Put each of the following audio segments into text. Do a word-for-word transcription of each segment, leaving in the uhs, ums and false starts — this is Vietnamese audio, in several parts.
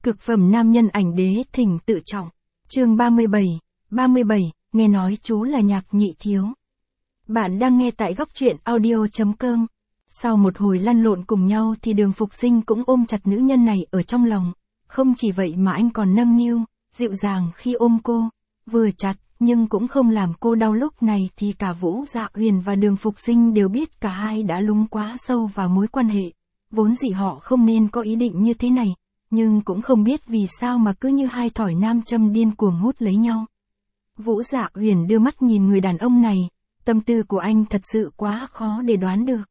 Cực phẩm nam nhân ảnh đế thỉnh tự trọng. Chương ba mươi bảy, ba mươi bảy, nghe nói chú là nhạc nhị thiếu. Bạn đang nghe tại góc truyện audio chấm com. Sau một hồi lăn lộn cùng nhau thì Đường Phục Sinh cũng ôm chặt nữ nhân này ở trong lòng. Không chỉ vậy mà anh còn nâng niu, dịu dàng khi ôm cô. Vừa chặt, nhưng cũng không làm cô đau. Lúc này thì cả Vũ Dạ Huyền và Đường Phục Sinh đều biết cả hai đã lún quá sâu vào mối quan hệ. Vốn dĩ họ không nên có ý định như thế này, nhưng cũng không biết vì sao mà cứ như hai thỏi nam châm điên cuồng hút lấy nhau. Vũ Dạ Huyền đưa mắt nhìn người đàn ông này, tâm tư của anh thật sự quá khó để đoán được.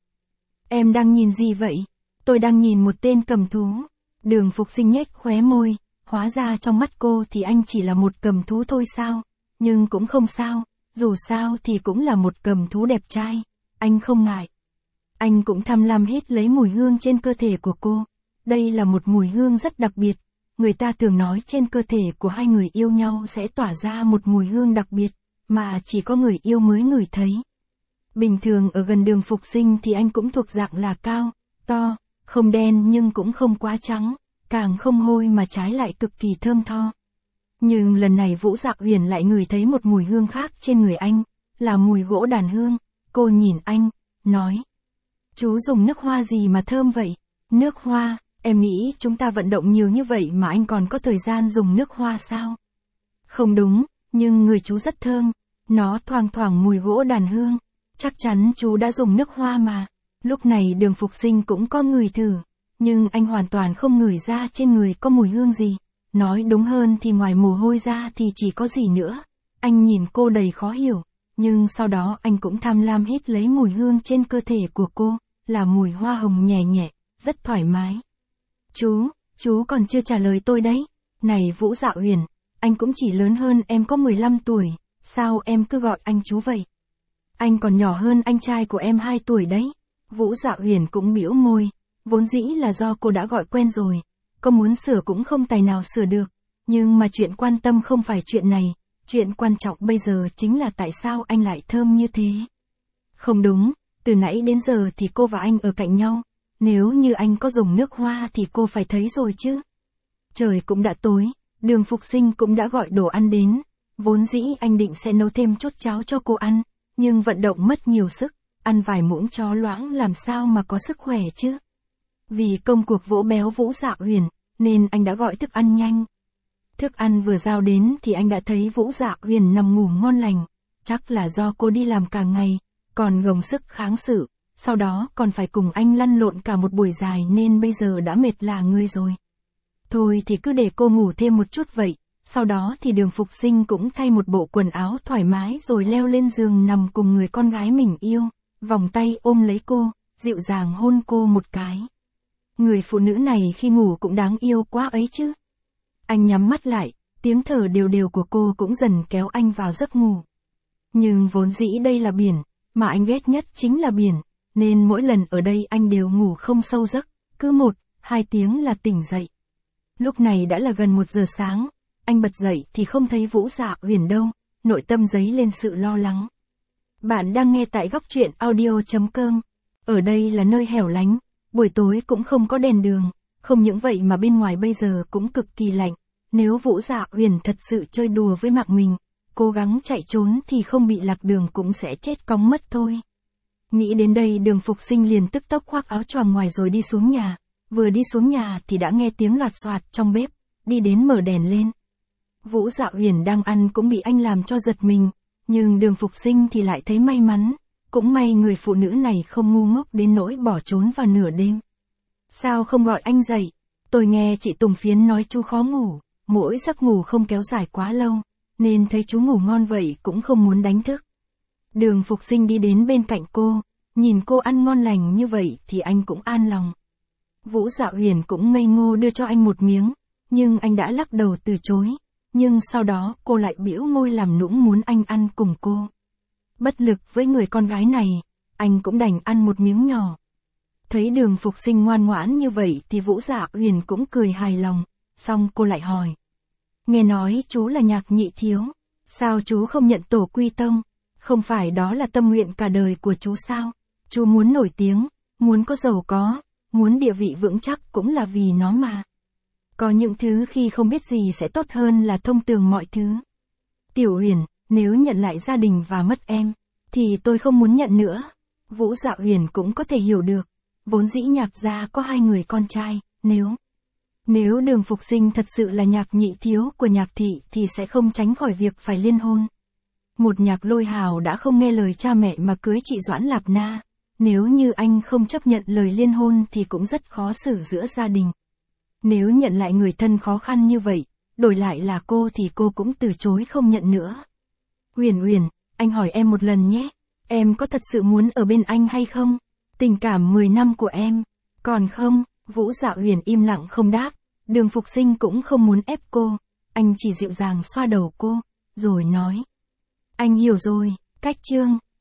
Em đang nhìn gì vậy? Tôi đang nhìn một tên cầm thú. Đường Phục Sinh nhếch khóe môi, hóa ra trong mắt cô thì anh chỉ là một cầm thú thôi sao? Nhưng cũng không sao, dù sao thì cũng là một cầm thú đẹp trai, anh không ngại. Anh cũng tham lam hít lấy mùi hương trên cơ thể của cô. Đây là một mùi hương rất đặc biệt. Người ta thường nói trên cơ thể của hai người yêu nhau sẽ tỏa ra một mùi hương đặc biệt, mà chỉ có người yêu mới ngửi thấy. Bình thường ở gần Đường Phục Sinh thì anh cũng thuộc dạng là cao, to, không đen nhưng cũng không quá trắng, càng không hôi mà trái lại cực kỳ thơm tho. Nhưng lần này Vũ Dạ Huyền lại ngửi thấy một mùi hương khác trên người anh, là mùi gỗ đàn hương. Cô nhìn anh, nói: Chú dùng nước hoa gì mà thơm vậy? Nước hoa? Em nghĩ chúng ta vận động nhiều như vậy mà anh còn có thời gian dùng nước hoa sao? Không đúng, nhưng người chú rất thơm, nó thoang thoảng mùi gỗ đàn hương. Chắc chắn chú đã dùng nước hoa mà. Lúc này Đường Phục Sinh cũng có ngửi thử, nhưng anh hoàn toàn không ngửi ra trên người có mùi hương gì. Nói đúng hơn thì ngoài mồ hôi ra thì chỉ có gì nữa. Anh nhìn cô đầy khó hiểu, nhưng sau đó anh cũng tham lam hít lấy mùi hương trên cơ thể của cô, là mùi hoa hồng nhẹ nhẹ, rất thoải mái. Chú, chú còn chưa trả lời tôi đấy. Này Vũ Dạ Huyền, anh cũng chỉ lớn hơn em có mười lăm tuổi, sao em cứ gọi anh chú vậy? Anh còn nhỏ hơn anh trai của em hai tuổi đấy. Vũ Dạ Huyền cũng bĩu môi, vốn dĩ là do cô đã gọi quen rồi, có muốn sửa cũng không tài nào sửa được. Nhưng mà chuyện quan tâm không phải chuyện này, chuyện quan trọng bây giờ chính là tại sao anh lại thơm như thế. Không đúng, từ nãy đến giờ thì cô và anh ở cạnh nhau. Nếu như anh có dùng nước hoa thì cô phải thấy rồi chứ. Trời cũng đã tối, Đường Phục Sinh cũng đã gọi đồ ăn đến. Vốn dĩ anh định sẽ nấu thêm chút cháo cho cô ăn, nhưng vận động mất nhiều sức, ăn vài muỗng chó loãng làm sao mà có sức khỏe chứ. Vì công cuộc vỗ béo Vũ Dạ Huyền, nên anh đã gọi thức ăn nhanh. Thức ăn vừa giao đến thì anh đã thấy Vũ Dạ Huyền nằm ngủ ngon lành. Chắc là do cô đi làm cả ngày, còn gồng sức kháng sự. Sau đó còn phải cùng anh lăn lộn cả một buổi dài nên bây giờ đã mệt lả người rồi. Thôi thì cứ để cô ngủ thêm một chút vậy. Sau đó thì Đường Phục Sinh cũng thay một bộ quần áo thoải mái rồi leo lên giường nằm cùng người con gái mình yêu, vòng tay ôm lấy cô, dịu dàng hôn cô một cái. Người phụ nữ này khi ngủ cũng đáng yêu quá ấy chứ. Anh nhắm mắt lại, tiếng thở đều đều của cô cũng dần kéo anh vào giấc ngủ. Nhưng vốn dĩ đây là biển, mà anh ghét nhất chính là biển. Nên mỗi lần ở đây anh đều ngủ không sâu giấc, cứ một, hai tiếng là tỉnh dậy. Lúc này đã là gần một giờ sáng, anh bật dậy thì không thấy Vũ Dạ Huyền đâu, nội tâm dấy lên sự lo lắng. Bạn đang nghe tại góc truyện audio chấm com. Ở đây là nơi hẻo lánh, buổi tối cũng không có đèn đường, không những vậy mà bên ngoài bây giờ cũng cực kỳ lạnh. Nếu Vũ Dạ Huyền thật sự chơi đùa với mạng mình, cố gắng chạy trốn thì không bị lạc đường cũng sẽ chết cóng mất thôi. Nghĩ đến đây Đường Phục Sinh liền tức tốc khoác áo choàng ngoài rồi đi xuống nhà. Vừa đi xuống nhà thì đã nghe tiếng loạt soạt trong bếp, đi đến mở đèn lên. Vũ Dạ Huyền đang ăn cũng bị anh làm cho giật mình, nhưng Đường Phục Sinh thì lại thấy may mắn. Cũng may người phụ nữ này không ngu ngốc đến nỗi bỏ trốn vào nửa đêm. Sao không gọi anh dậy? Tôi nghe chị Tùng Phiến nói chú khó ngủ, mỗi giấc ngủ không kéo dài quá lâu, nên thấy chú ngủ ngon vậy cũng không muốn đánh thức. Đường Phục Sinh đi đến bên cạnh cô, nhìn cô ăn ngon lành như vậy thì anh cũng an lòng. Vũ Dạ Huyền cũng ngây ngô đưa cho anh một miếng, nhưng anh đã lắc đầu từ chối. Nhưng sau đó cô lại bĩu môi làm nũng muốn anh ăn cùng cô. Bất lực với người con gái này, anh cũng đành ăn một miếng nhỏ. Thấy Đường Phục Sinh ngoan ngoãn như vậy thì Vũ Dạ Huyền cũng cười hài lòng, xong cô lại hỏi. Nghe nói chú là nhạc nhị thiếu, sao chú không nhận tổ quy tông? Không phải đó là tâm nguyện cả đời của chú sao? Chú muốn nổi tiếng, muốn có giàu có, muốn địa vị vững chắc cũng là vì nó mà. Có những thứ khi không biết gì sẽ tốt hơn là thông tường mọi thứ. Tiểu Uyển, nếu nhận lại gia đình và mất em, thì tôi không muốn nhận nữa. Vũ Dạ Uyển cũng có thể hiểu được. Vốn dĩ Nhạc gia có hai người con trai, nếu... Nếu Đường Phục Sinh thật sự là Nhạc nhị thiếu của Nhạc thị thì sẽ không tránh khỏi việc phải liên hôn. Một Nhạc Lôi Hào đã không nghe lời cha mẹ mà cưới chị Doãn Lạp Na. Nếu như anh không chấp nhận lời liên hôn thì cũng rất khó xử giữa gia đình. Nếu nhận lại người thân khó khăn như vậy, đổi lại là cô thì cô cũng từ chối không nhận nữa. Uyển Uyển, anh hỏi em một lần nhé. Em có thật sự muốn ở bên anh hay không? Tình cảm mười năm của em. Còn không? Vũ Dạ Uyển im lặng không đáp. Đường Phục Sinh cũng không muốn ép cô. Anh chỉ dịu dàng xoa đầu cô, rồi nói. Anh hiểu rồi, Cách Trương.